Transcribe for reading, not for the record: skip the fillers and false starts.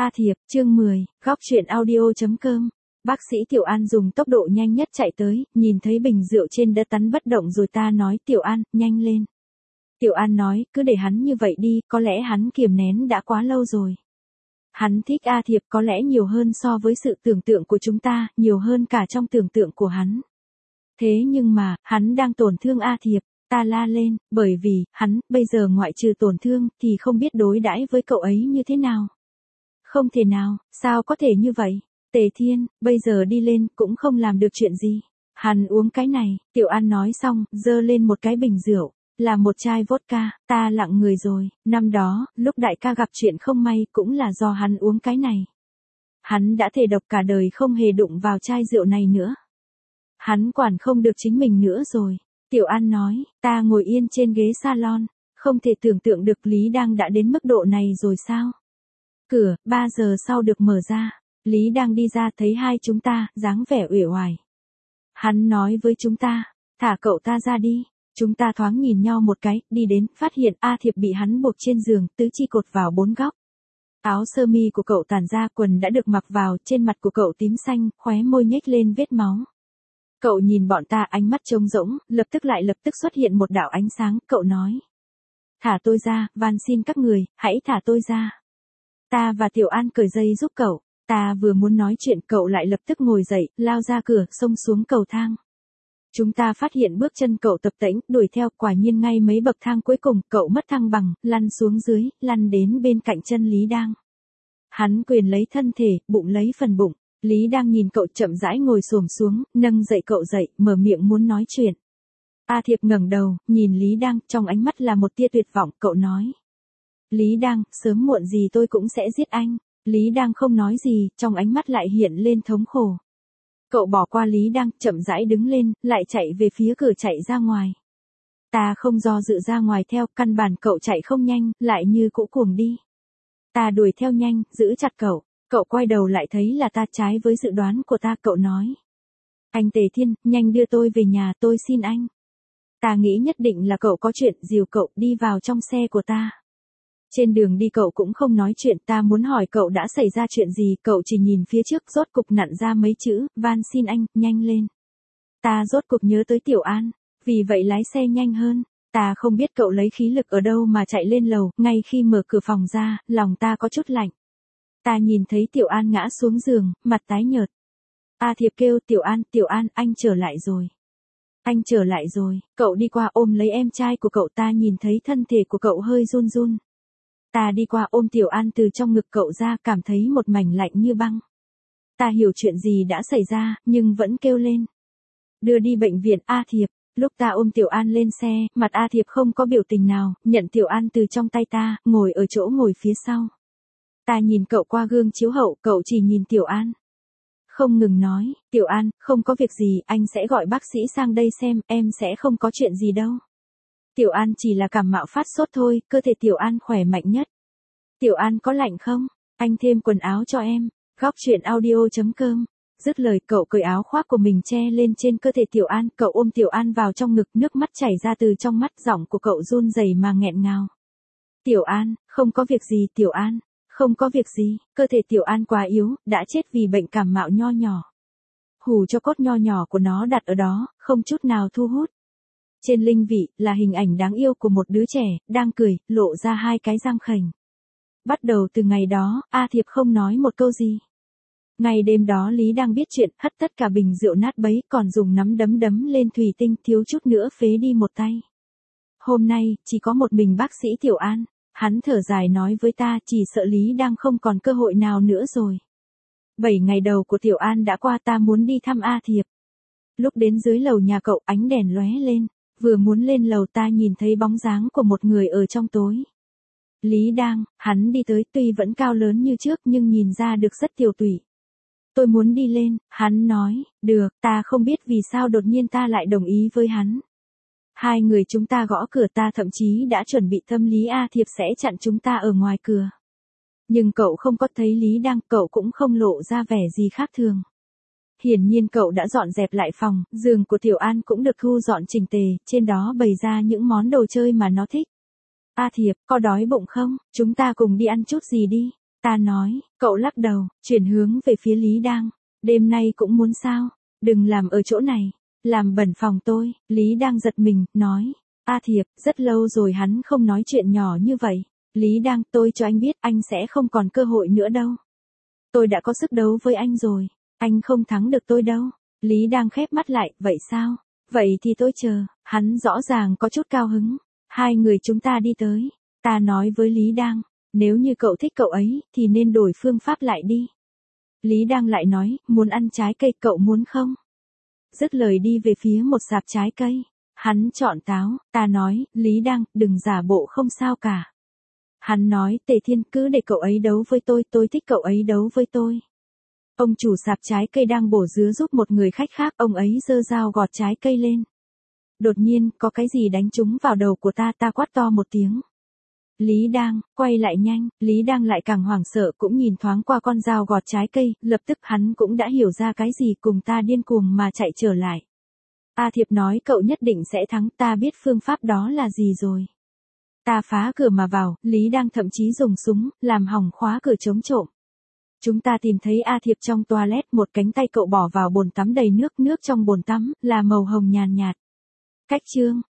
A Thiệp, chương 10, góc truyện audio.com. Bác sĩ Tiểu An dùng tốc độ nhanh nhất chạy tới, nhìn thấy bình rượu trên đất tắn bất động rồi ta nói Tiểu An, nhanh lên. Tiểu An nói, cứ để hắn như vậy đi, có lẽ hắn kiềm nén đã quá lâu rồi. Hắn thích A Thiệp có lẽ nhiều hơn so với sự tưởng tượng của chúng ta, nhiều hơn cả trong tưởng tượng của hắn. Thế nhưng mà, hắn đang tổn thương A Thiệp. Ta la lên, bởi vì, hắn, bây giờ ngoại trừ tổn thương, thì không biết đối đãi với cậu ấy như thế nào. Không thể nào, sao có thể như vậy? Tề Thiên, bây giờ đi lên, cũng không làm được chuyện gì. Hắn uống cái này, Tiểu An nói xong, giơ lên một cái bình rượu, là một chai vodka, ta lặng người rồi, năm đó, lúc đại ca gặp chuyện không may, cũng là do hắn uống cái này. Hắn đã thề độc cả đời không hề đụng vào chai rượu này nữa. Hắn quản không được chính mình nữa rồi. Tiểu An nói, ta ngồi yên trên ghế salon, không thể tưởng tượng được Lý Đăng đã đến mức độ này rồi sao? Cửa, 3 giờ sau được mở ra, Lý Đăng đi ra thấy hai chúng ta, dáng vẻ uể oải. Hắn nói với chúng ta, thả cậu ta ra đi. Chúng ta thoáng nhìn nhau một cái, đi đến, phát hiện A Thiệp bị hắn buộc trên giường, tứ chi cột vào 4 góc. Áo sơ mi của cậu tản ra, quần đã được mặc vào, trên mặt của cậu tím xanh, khóe môi nhếch lên vết máu. Cậu nhìn bọn ta ánh mắt trống rỗng, lập tức xuất hiện một đạo ánh sáng, cậu nói. Thả tôi ra, van xin các người, hãy thả tôi ra. Ta và Tiểu An cởi dây giúp cậu, ta vừa muốn nói chuyện cậu lại lập tức ngồi dậy, lao ra cửa, xông xuống cầu thang. Chúng ta phát hiện bước chân cậu tập tễnh, đuổi theo, quả nhiên ngay mấy bậc thang cuối cùng, cậu mất thăng bằng, lăn xuống dưới, lăn đến bên cạnh chân Lý Đăng. Hắn quyền lấy thân thể, bụng lấy phần bụng. Lý đang nhìn cậu chậm rãi ngồi xổm xuống, nâng dậy cậu dậy, mở miệng muốn nói chuyện. A Thiệp ngẩng đầu, nhìn Lý Đăng, trong ánh mắt là một tia tuyệt vọng, cậu nói. Lý Đăng, sớm muộn gì tôi cũng sẽ giết anh. Lý Đăng không nói gì, trong ánh mắt lại hiện lên thống khổ. Cậu bỏ qua Lý Đăng, chậm rãi đứng lên, lại chạy về phía cửa chạy ra ngoài. Ta không do dự ra ngoài theo, căn bản cậu chạy không nhanh, lại như cũ cuồng đi. Ta đuổi theo nhanh, giữ chặt cậu. Cậu quay đầu lại thấy là ta, trái với dự đoán của ta, cậu nói. Anh Tề Thiên, nhanh đưa tôi về nhà, tôi xin anh. Ta nghĩ nhất định là cậu có chuyện, dìu cậu đi vào trong xe của ta. Trên đường đi cậu cũng không nói chuyện, ta muốn hỏi cậu đã xảy ra chuyện gì, cậu chỉ nhìn phía trước, rốt cục nặn ra mấy chữ, van xin anh, nhanh lên. Ta rốt cục nhớ tới Tiểu An, vì vậy lái xe nhanh hơn. Ta không biết cậu lấy khí lực ở đâu mà chạy lên lầu, ngay khi mở cửa phòng ra, lòng ta có chút lạnh. Ta nhìn thấy Tiểu An ngã xuống giường, mặt tái nhợt. A Thiệp kêu Tiểu An, anh trở lại rồi. Anh trở lại rồi, cậu đi qua ôm lấy em trai của cậu, ta nhìn thấy thân thể của cậu hơi run run. Ta đi qua ôm Tiểu An từ trong ngực cậu ra, cảm thấy một mảnh lạnh như băng. Ta hiểu chuyện gì đã xảy ra, nhưng vẫn kêu lên. Đưa đi bệnh viện A Thiệp, lúc ta ôm Tiểu An lên xe, mặt A Thiệp không có biểu tình nào, nhận Tiểu An từ trong tay ta, ngồi ở chỗ ngồi phía sau. Ta nhìn cậu qua gương chiếu hậu, cậu chỉ nhìn Tiểu An. Không ngừng nói, Tiểu An, không có việc gì, anh sẽ gọi bác sĩ sang đây xem, em sẽ không có chuyện gì đâu. Tiểu An chỉ là cảm mạo phát sốt thôi, cơ thể Tiểu An khỏe mạnh nhất. Tiểu An có lạnh không? Anh thêm quần áo cho em. Góc truyện audio.com. Dứt lời cậu cởi áo khoác của mình che lên trên cơ thể Tiểu An, cậu ôm Tiểu An vào trong ngực, nước mắt chảy ra từ trong mắt, giọng của cậu run rẩy mà nghẹn ngào. Tiểu An, không có việc gì Tiểu An. Không có việc gì, cơ thể Tiểu An quá yếu, đã chết vì bệnh cảm mạo nho nhỏ. Hù cho cốt nho nhỏ của nó đặt ở đó, không chút nào thu hút. Trên linh vị, là hình ảnh đáng yêu của một đứa trẻ, đang cười, lộ ra hai cái răng khểnh. Bắt đầu từ ngày đó, A Thiệp không nói một câu gì. Ngày đêm đó Lý đang biết chuyện, hất tất cả bình rượu nát bấy, còn dùng nắm đấm đấm lên thủy tinh, thiếu chút nữa phế đi một tay. Hôm nay, chỉ có một mình bác sĩ Tiểu An. Hắn thở dài nói với ta, chỉ sợ Lý đang không còn cơ hội nào nữa rồi. 7 ngày đầu của Tiểu An đã qua, ta muốn đi thăm A Thiệp. Lúc đến dưới lầu nhà cậu, ánh đèn lóe lên, vừa muốn lên lầu ta nhìn thấy bóng dáng của một người ở trong tối. Lý Đang, hắn đi tới, tuy vẫn cao lớn như trước nhưng nhìn ra được rất tiều tụy. Tôi muốn đi lên, hắn nói, được, ta không biết vì sao đột nhiên ta lại đồng ý với hắn. Hai người chúng ta gõ cửa, ta thậm chí đã chuẩn bị tâm lý A Thiệp sẽ chặn chúng ta ở ngoài cửa. Nhưng cậu không có thấy Lý Đăng, cậu cũng không lộ ra vẻ gì khác thường. Hiển nhiên cậu đã dọn dẹp lại phòng, giường của Tiểu An cũng được thu dọn chỉnh tề, trên đó bày ra những món đồ chơi mà nó thích. A Thiệp, có đói bụng không? Chúng ta cùng đi ăn chút gì đi. Ta nói, cậu lắc đầu, chuyển hướng về phía Lý Đang. Đêm nay cũng muốn sao? Đừng làm ở chỗ này. Làm bẩn phòng tôi. Lý Đang giật mình, nói. A Thiệp, rất lâu rồi hắn không nói chuyện nhỏ như vậy. Lý Đang, tôi cho anh biết anh sẽ không còn cơ hội nữa đâu. Tôi đã có sức đấu với anh rồi. Anh không thắng được tôi đâu. Lý Đang khép mắt lại, vậy sao? Vậy thì tôi chờ. Hắn rõ ràng có chút cao hứng. Hai người chúng ta đi tới. Ta nói với Lý Đang. Nếu như cậu thích cậu ấy, thì nên đổi phương pháp lại đi. Lý Đang lại nói, muốn ăn trái cây, cậu muốn không? Dứt lời đi về phía một sạp trái cây. Hắn chọn táo, ta nói, Lý Đang, đừng giả bộ không sao cả. Hắn nói, Tề Thiên, cứ để cậu ấy đấu với tôi thích cậu ấy đấu với tôi. Ông chủ sạp trái cây đang bổ dứa giúp một người khách khác, ông ấy giơ dao gọt trái cây lên. Đột nhiên, có cái gì đánh trúng vào đầu của ta quát to một tiếng. Lý Đang, quay lại nhanh, Lý Đang lại càng hoảng sợ cũng nhìn thoáng qua con dao gọt trái cây, lập tức hắn cũng đã hiểu ra cái gì cùng ta điên cuồng mà chạy trở lại. A Thiệp nói cậu nhất định sẽ thắng, ta biết phương pháp đó là gì rồi. Ta phá cửa mà vào, Lý Đang thậm chí dùng súng, làm hỏng khóa cửa chống trộm. Chúng ta tìm thấy A Thiệp trong toilet, một cánh tay cậu bỏ vào bồn tắm đầy nước trong bồn tắm, là màu hồng nhàn nhạt. Cách chương